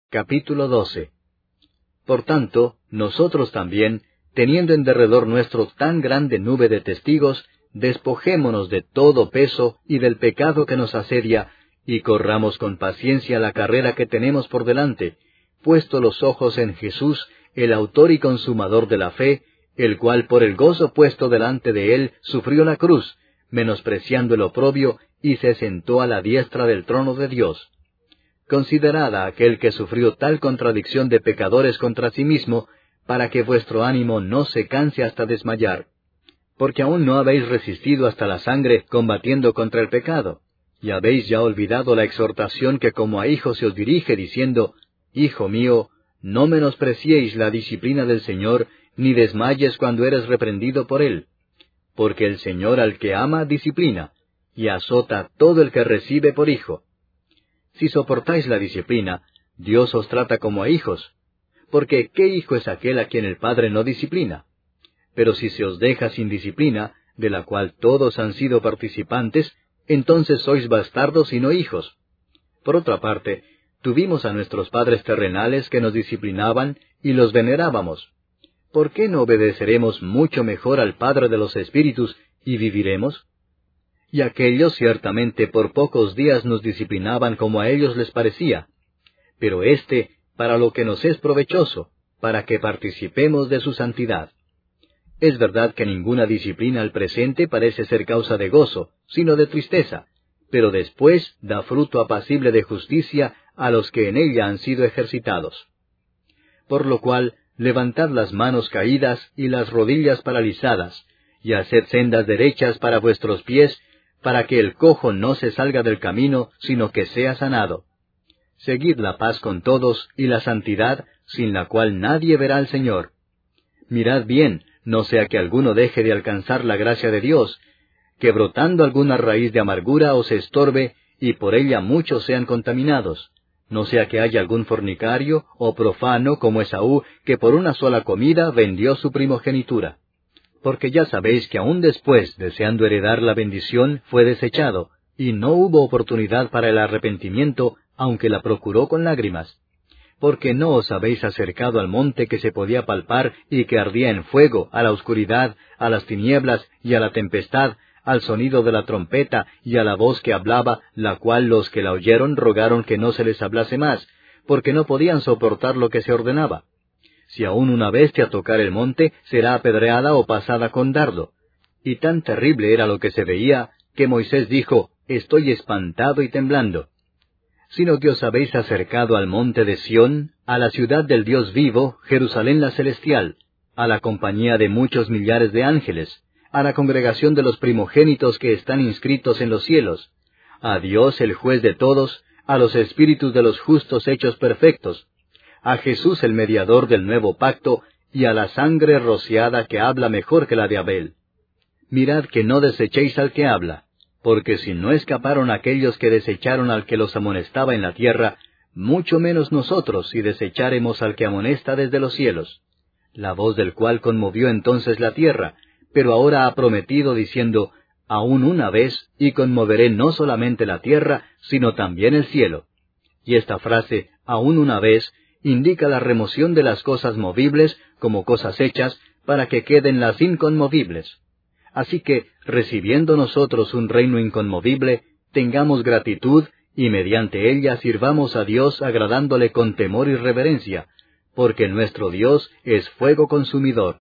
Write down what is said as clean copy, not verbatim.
Capítulo 12. Por tanto, nosotros también, teniendo en derredor nuestro tan grande nube de testigos, despojémonos de todo peso y del pecado que nos asedia, y corramos con paciencia la carrera que tenemos por delante, puesto los ojos en Jesús, el autor y consumador de la fe, el cual por el gozo puesto delante de él sufrió la cruz, menospreciando el oprobio, y se sentó a la diestra del trono de Dios. Considerad a aquel que sufrió tal contradicción de pecadores contra sí mismo, para que vuestro ánimo no se canse hasta desmayar. Porque aún no habéis resistido hasta la sangre combatiendo contra el pecado, y habéis ya olvidado la exhortación que como a hijo se os dirige, diciendo, Hijo mío, no menospreciéis la disciplina del Señor, ni desmayes cuando eres reprendido por Él. Porque el Señor al que ama disciplina, y azota todo el que recibe por hijo. Si soportáis la disciplina, Dios os trata como a hijos, porque ¿qué hijo es aquel a quien el Padre no disciplina? Pero si se os deja sin disciplina, de la cual todos han sido participantes, entonces sois bastardos y no hijos. Por otra parte, tuvimos a nuestros padres terrenales que nos disciplinaban y los venerábamos. ¿Por qué no obedeceremos mucho mejor al Padre de los Espíritus y viviremos? Y aquellos ciertamente por pocos días nos disciplinaban como a ellos les parecía, pero éste para lo que nos es provechoso, para que participemos de su santidad. Es verdad que ninguna disciplina al presente parece ser causa de gozo, sino de tristeza, pero después da fruto apacible de justicia a los que en ella han sido ejercitados. Por lo cual, levantad las manos caídas y las rodillas paralizadas, y haced sendas derechas para vuestros pies, para que el cojo no se salga del camino, sino que sea sanado. Seguid la paz con todos y la santidad, sin la cual nadie verá al Señor. Mirad bien, no sea que alguno deje de alcanzar la gracia de Dios, que brotando alguna raíz de amargura os estorbe, y por ella muchos sean contaminados. No sea que haya algún fornicario o profano como Esaú, que por una sola comida vendió su primogenitura. Porque ya sabéis que aún después, deseando heredar la bendición, fue desechado, y no hubo oportunidad para el arrepentimiento, aunque la procuró con lágrimas. Porque no os habéis acercado al monte que se podía palpar y que ardía en fuego, a la oscuridad, a las tinieblas y a la tempestad, al sonido de la trompeta y a la voz que hablaba, la cual los que la oyeron rogaron que no se les hablase más, porque no podían soportar lo que se ordenaba. Si aún una bestia tocar el monte, será apedreada o pasada con dardo. Y tan terrible era lo que se veía, que Moisés dijo, Estoy espantado y temblando. Sino que os habéis acercado al monte de Sión, a la ciudad del Dios vivo, Jerusalén la celestial, a la compañía de muchos millares de ángeles, a la congregación de los primogénitos que están inscritos en los cielos, a Dios el juez de todos, a los espíritus de los justos hechos perfectos, a Jesús el mediador del nuevo pacto, y a la sangre rociada que habla mejor que la de Abel. Mirad que no desechéis al que habla, porque si no escaparon aquellos que desecharon al que los amonestaba en la tierra, mucho menos nosotros si desecháremos al que amonesta desde los cielos, la voz del cual conmovió entonces la tierra, pero ahora ha prometido diciendo, aún una vez, y conmoveré no solamente la tierra, sino también el cielo. Y esta frase, aún una vez, indica la remoción de las cosas movibles como cosas hechas, para que queden las inconmovibles. Así que, recibiendo nosotros un reino inconmovible, tengamos gratitud, y mediante ella sirvamos a Dios agradándole con temor y reverencia, porque nuestro Dios es fuego consumidor.